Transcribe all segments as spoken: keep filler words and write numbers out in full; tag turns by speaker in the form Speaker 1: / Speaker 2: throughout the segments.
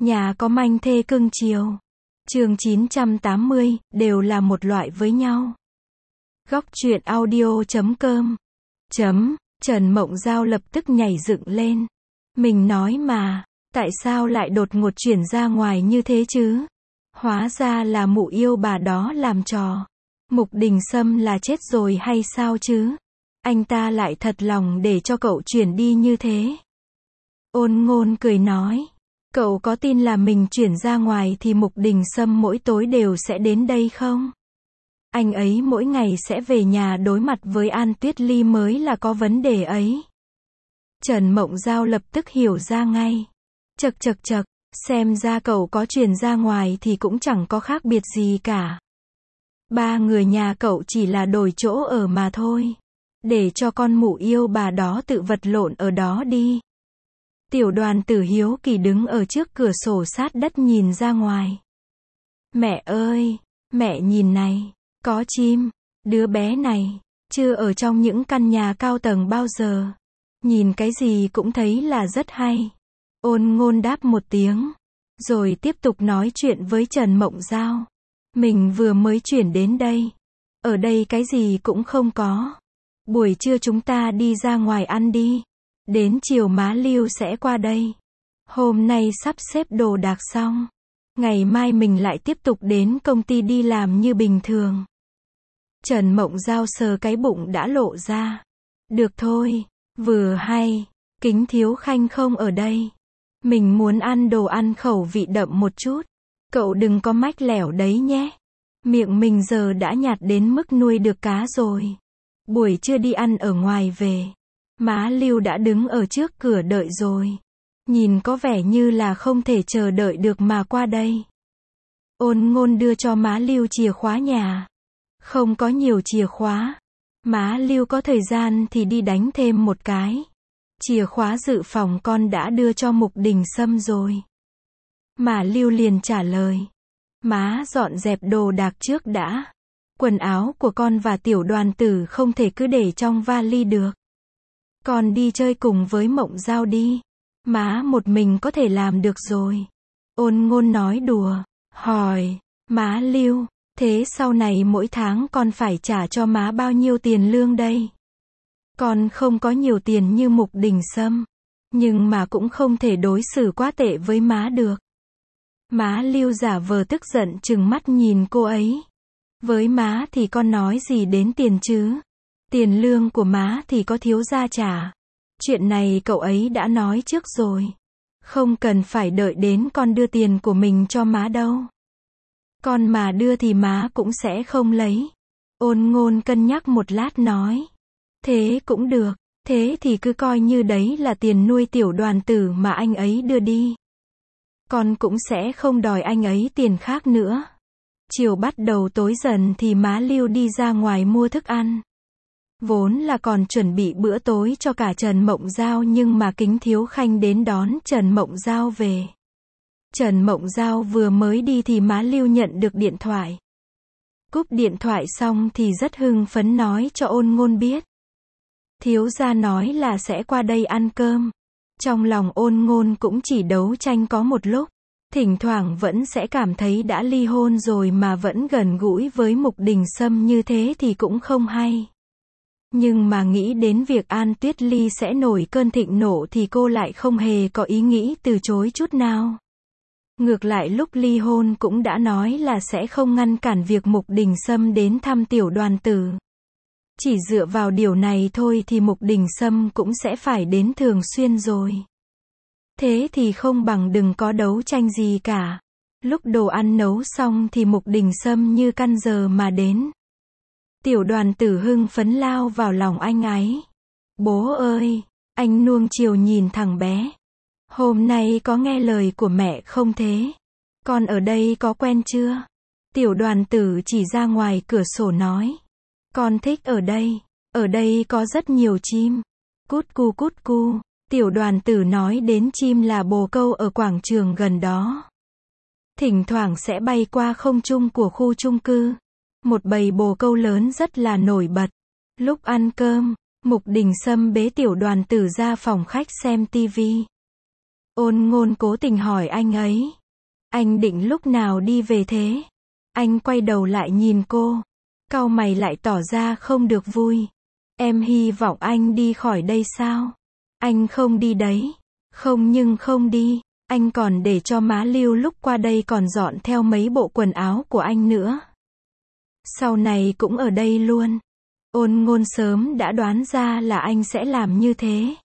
Speaker 1: Nhà có manh thê cưng chiều. Chương chín trăm tám mươi, đều là một loại với nhau. Góc truyện audio chấm com. Chấm, Trần Mộng Giao lập tức nhảy dựng lên. Mình nói mà, tại sao lại đột ngột chuyển ra ngoài như thế chứ? Hóa ra là mụ yêu bà đó làm trò. Mục Đình Sâm là chết rồi hay sao chứ? Anh ta lại thật lòng để cho cậu chuyển đi như thế. Ôn Ngôn cười nói. Cậu có tin là mình chuyển ra ngoài thì Mục Đình Sâm mỗi tối đều sẽ đến đây không? Anh ấy mỗi ngày sẽ về nhà đối mặt với An Tuyết Ly mới là có vấn đề ấy. Trần Mộng Giao lập tức hiểu ra ngay. Chậc chậc chậc, xem ra cậu có chuyển ra ngoài thì cũng chẳng có khác biệt gì cả. Ba người nhà cậu chỉ là đổi chỗ ở mà thôi. Để cho con mụ yêu bà đó tự vật lộn ở đó đi. Tiểu Đoàn Tử hiếu kỳ đứng ở trước cửa sổ sát đất nhìn ra ngoài. Mẹ ơi, mẹ nhìn này, có chim, đứa bé này, chưa ở trong những căn nhà cao tầng bao giờ. Nhìn cái gì cũng thấy là rất hay. Ôn Ngôn đáp một tiếng, rồi tiếp tục nói chuyện với Trần Mộng Giao. Mình vừa mới chuyển đến đây. Ở đây cái gì cũng không có. Buổi trưa chúng ta đi ra ngoài ăn đi. Đến chiều má Lưu sẽ qua đây. Hôm nay sắp xếp đồ đạc xong. Ngày mai mình lại tiếp tục đến công ty đi làm như bình thường. Trần Mộng Giao sờ cái bụng đã lộ ra. Được thôi, vừa hay, Kính Thiếu Khanh không ở đây. Mình muốn ăn đồ ăn khẩu vị đậm một chút. Cậu đừng có mách lẻo đấy nhé. Miệng mình giờ đã nhạt đến mức nuôi được cá rồi. Buổi trưa đi ăn ở ngoài về. Má Lưu đã đứng ở trước cửa đợi rồi. Nhìn có vẻ như là không thể chờ đợi được mà qua đây. Ôn Ngôn đưa cho má Lưu chìa khóa nhà. Không có nhiều chìa khóa. Má Lưu có thời gian thì đi đánh thêm một cái. Chìa khóa dự phòng con đã đưa cho Mục Đình Sâm rồi. Má Lưu liền trả lời. Má dọn dẹp đồ đạc trước đã. Quần áo của con và Tiểu Đoàn Tử không thể cứ để trong vali được. Con đi chơi cùng với Mộng Giao đi. Má một mình có thể làm được rồi. Ôn Ngôn nói đùa. Hỏi, má Lưu, thế sau này mỗi tháng con phải trả cho má bao nhiêu tiền lương đây? Con không có nhiều tiền như Mục Đình Sâm. Nhưng mà cũng không thể đối xử quá tệ với má được. Má Lưu giả vờ tức giận trừng mắt nhìn cô ấy. Với má thì con nói gì đến tiền chứ? Tiền lương của má thì có thiếu gia trả. Chuyện này cậu ấy đã nói trước rồi. Không cần phải đợi đến con đưa tiền của mình cho má đâu. Con mà đưa thì má cũng sẽ không lấy. Ôn Ngôn cân nhắc một lát nói. Thế cũng được. Thế thì cứ coi như đấy là tiền nuôi Tiểu Đoàn Tử mà anh ấy đưa đi. Con cũng sẽ không đòi anh ấy tiền khác nữa. Chiều bắt đầu tối dần thì má Lưu đi ra ngoài mua thức ăn. Vốn là còn chuẩn bị bữa tối cho cả Trần Mộng Giao nhưng mà Kính Thiếu Khanh đến đón Trần Mộng Giao về. Trần Mộng Giao vừa mới đi thì má Lưu nhận được điện thoại. Cúp điện thoại xong thì rất hưng phấn nói cho Ôn Ngôn biết. Thiếu gia nói là sẽ qua đây ăn cơm. Trong lòng Ôn Ngôn cũng chỉ đấu tranh có một lúc. Thỉnh thoảng vẫn sẽ cảm thấy đã ly hôn rồi mà vẫn gần gũi với Mục Đình Sâm như thế thì cũng không hay. Nhưng mà nghĩ đến việc An Tuyết Ly sẽ nổi cơn thịnh nộ thì cô lại không hề có ý nghĩ từ chối chút nào. Ngược lại lúc ly hôn cũng đã nói là sẽ không ngăn cản việc Mục Đình Sâm đến thăm Tiểu Đoàn Tử. Chỉ dựa vào điều này thôi thì Mục Đình Sâm cũng sẽ phải đến thường xuyên rồi. Thế thì không bằng đừng có đấu tranh gì cả. Lúc đồ ăn nấu xong thì Mục Đình Sâm như căn giờ mà đến. Tiểu Đoàn Tử hưng phấn lao vào lòng anh ấy. Bố ơi, anh nuông chiều nhìn thằng bé. Hôm nay có nghe lời của mẹ không thế? Con ở đây có quen chưa? Tiểu Đoàn Tử chỉ ra ngoài cửa sổ nói. Con thích ở đây. Ở đây có rất nhiều chim. Cút cu cút cu. Tiểu Đoàn Tử nói đến chim là bồ câu ở quảng trường gần đó. Thỉnh thoảng sẽ bay qua không trung của khu chung cư. Một bầy bồ câu lớn rất là nổi bật. Lúc ăn cơm, Mục Đình Sâm bế Tiểu Đoàn Tử ra phòng khách xem tivi. Ôn Ngôn cố tình hỏi anh ấy. Anh định lúc nào đi về thế? Anh quay đầu lại nhìn cô. Cau mày lại tỏ ra không được vui. Em hy vọng anh đi khỏi đây sao? Anh không đi đấy. Không nhưng không đi. Anh còn để cho má Lưu lúc qua đây còn dọn theo mấy bộ quần áo của anh nữa. Sau này cũng ở đây luôn. Ôn Ngôn sớm đã đoán ra là anh sẽ làm như thế.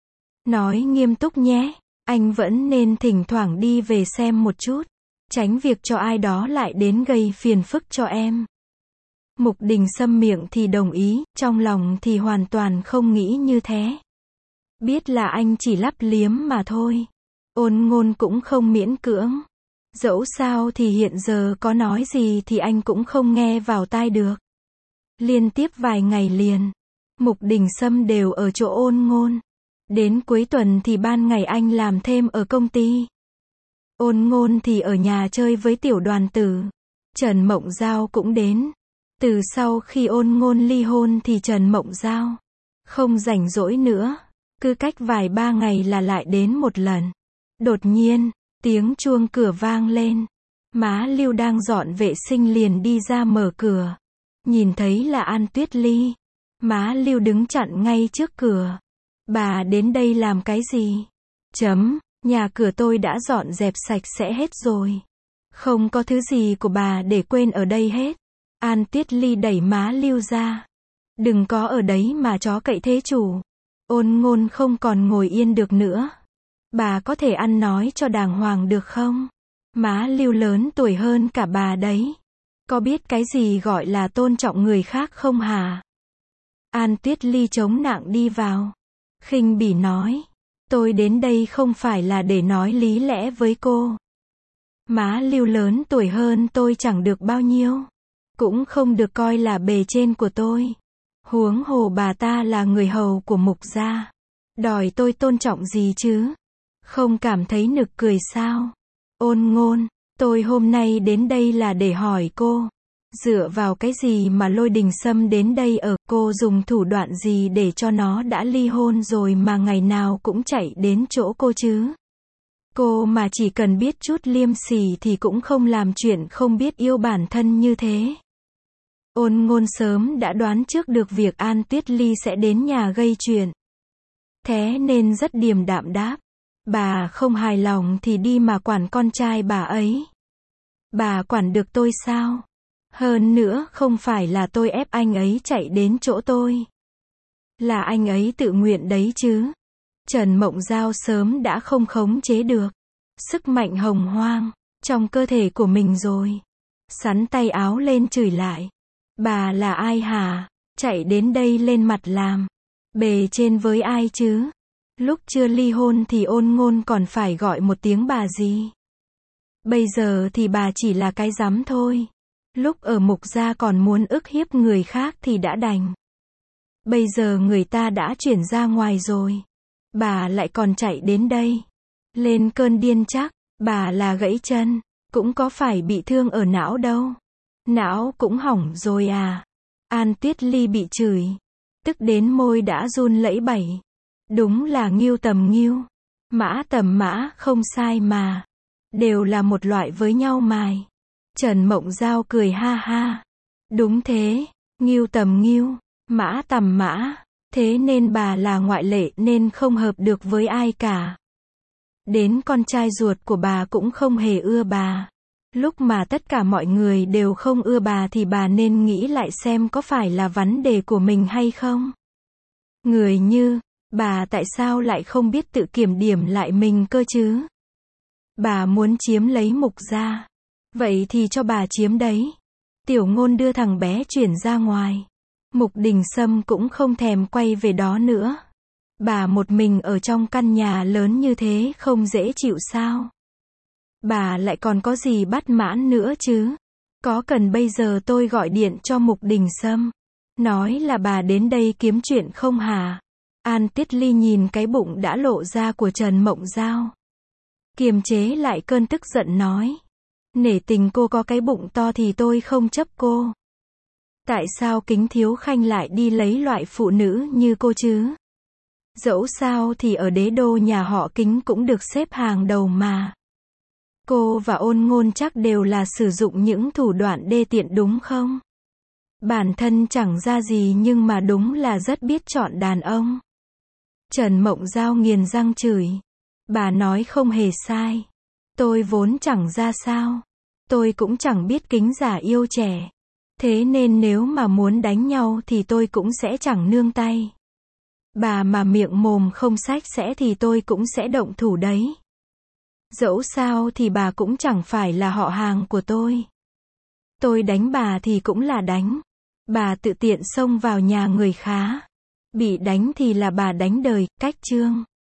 Speaker 1: Nói nghiêm túc nhé. Anh vẫn nên thỉnh thoảng đi về xem một chút. Tránh việc cho ai đó lại đến gây phiền phức cho em. Mục Đình Sâm miệng thì đồng ý, trong lòng thì hoàn toàn không nghĩ như thế. Biết là anh chỉ lắp liếm mà thôi. Ôn Ngôn cũng không miễn cưỡng. Dẫu sao thì hiện giờ có nói gì thì anh cũng không nghe vào tai được. Liên tiếp vài ngày liền, Mục Đình Sâm đều ở chỗ Ôn Ngôn. Đến cuối tuần thì ban ngày anh làm thêm ở công ty. Ôn Ngôn thì ở nhà chơi với tiểu đoàn tử. Trần Mộng Giao cũng đến. Từ sau khi Ôn Ngôn ly hôn thì Trần Mộng Giao không rảnh rỗi nữa. Cứ cách vài ba ngày là lại đến một lần. Đột nhiên, tiếng chuông cửa vang lên. Má Lưu đang dọn vệ sinh liền đi ra mở cửa. Nhìn thấy là An Tuyết Ly. Má Lưu đứng chặn ngay trước cửa. Bà đến đây làm cái gì? Chấm, nhà cửa tôi đã dọn dẹp sạch sẽ hết rồi. Không có thứ gì của bà để quên ở đây hết. An Tuyết Ly đẩy má Lưu ra. Đừng có ở đấy mà chó cậy thế chủ. Ôn Ngôn không còn ngồi yên được nữa. Bà có thể ăn nói cho đàng hoàng được không? Má Lưu lớn tuổi hơn cả bà đấy. Có biết cái gì gọi là tôn trọng người khác không hả? An Tuyết Ly chống nặng đi vào. Khinh bỉ nói. Tôi đến đây không phải là để nói lý lẽ với cô. Má Lưu lớn tuổi hơn tôi chẳng được bao nhiêu. Cũng không được coi là bề trên của tôi. Huống hồ bà ta là người hầu của Mục gia. Đòi tôi tôn trọng gì chứ? Không cảm thấy nực cười sao? Ôn Ngôn, tôi hôm nay đến đây là để hỏi cô. Dựa vào cái gì mà Lôi Đình Sâm đến đây ở, cô dùng thủ đoạn gì để cho nó đã ly hôn rồi mà ngày nào cũng chạy đến chỗ cô chứ? Cô mà chỉ cần biết chút liêm sỉ thì cũng không làm chuyện không biết yêu bản thân như thế. Ôn Ngôn sớm đã đoán trước được việc An Tuyết Ly sẽ đến nhà gây chuyện. Thế nên rất điềm đạm đáp. Bà không hài lòng thì đi mà quản con trai bà ấy. Bà quản được tôi sao? Hơn nữa không phải là tôi ép anh ấy chạy đến chỗ tôi. Là anh ấy tự nguyện đấy chứ. Trần Mộng Giao sớm đã không khống chế được sức mạnh hồng hoang trong cơ thể của mình rồi. Sắn tay áo lên chửi lại. Bà là ai hả? Chạy đến đây lên mặt làm bề trên với ai chứ? Lúc chưa ly hôn thì Ôn Ngôn còn phải gọi một tiếng bà gì? Bây giờ thì bà chỉ là cái rắm thôi. Lúc ở Mục gia còn muốn ức hiếp người khác thì đã đành. Bây giờ người ta đã chuyển ra ngoài rồi. Bà lại còn chạy đến đây. Lên cơn điên chắc. Bà là gãy chân. Cũng có phải bị thương ở não đâu. Não cũng hỏng rồi à? An Tuyết Ly bị chửi. Tức đến môi đã run lẫy bẩy. Đúng là nghiêu tầm nghiêu. Mã tầm mã không sai mà. Đều là một loại với nhau mài. Trần Mộng Giao cười ha ha. Đúng thế. Nghiêu tầm nghiêu. Mã tầm mã. Thế nên bà là ngoại lệ nên không hợp được với ai cả. Đến con trai ruột của bà cũng không hề ưa bà. Lúc mà tất cả mọi người đều không ưa bà thì bà nên nghĩ lại xem có phải là vấn đề của mình hay không. Người như bà tại sao lại không biết tự kiểm điểm lại mình cơ chứ? Bà muốn chiếm lấy Mục gia. Vậy thì cho bà chiếm đấy. Tiểu Ngôn đưa thằng bé chuyển ra ngoài. Mục Đình Sâm cũng không thèm quay về đó nữa. Bà một mình ở trong căn nhà lớn như thế không dễ chịu sao? Bà lại còn có gì bất mãn nữa chứ? Có cần bây giờ tôi gọi điện cho Mục Đình Sâm? Nói là bà đến đây kiếm chuyện không hả? An Tuyết Ly nhìn cái bụng đã lộ ra của Trần Mộng Giao. Kiềm chế lại cơn tức giận nói. Nể tình cô có cái bụng to thì tôi không chấp cô. Tại sao Kính Thiếu Khanh lại đi lấy loại phụ nữ như cô chứ? Dẫu sao thì ở đế đô nhà họ Kính cũng được xếp hàng đầu mà. Cô và Ôn Ngôn chắc đều là sử dụng những thủ đoạn đê tiện đúng không? Bản thân chẳng ra gì nhưng mà đúng là rất biết chọn đàn ông. Trần Mộng Giao nghiền răng chửi. Bà nói không hề sai. Tôi vốn chẳng ra sao. Tôi cũng chẳng biết Kính giả yêu trẻ. Thế nên nếu mà muốn đánh nhau thì tôi cũng sẽ chẳng nương tay. Bà mà miệng mồm không sạch sẽ thì tôi cũng sẽ động thủ đấy. Dẫu sao thì bà cũng chẳng phải là họ hàng của tôi. Tôi đánh bà thì cũng là đánh. Bà tự tiện xông vào nhà người khá. Bị đánh thì là bà đánh đời, cách chương.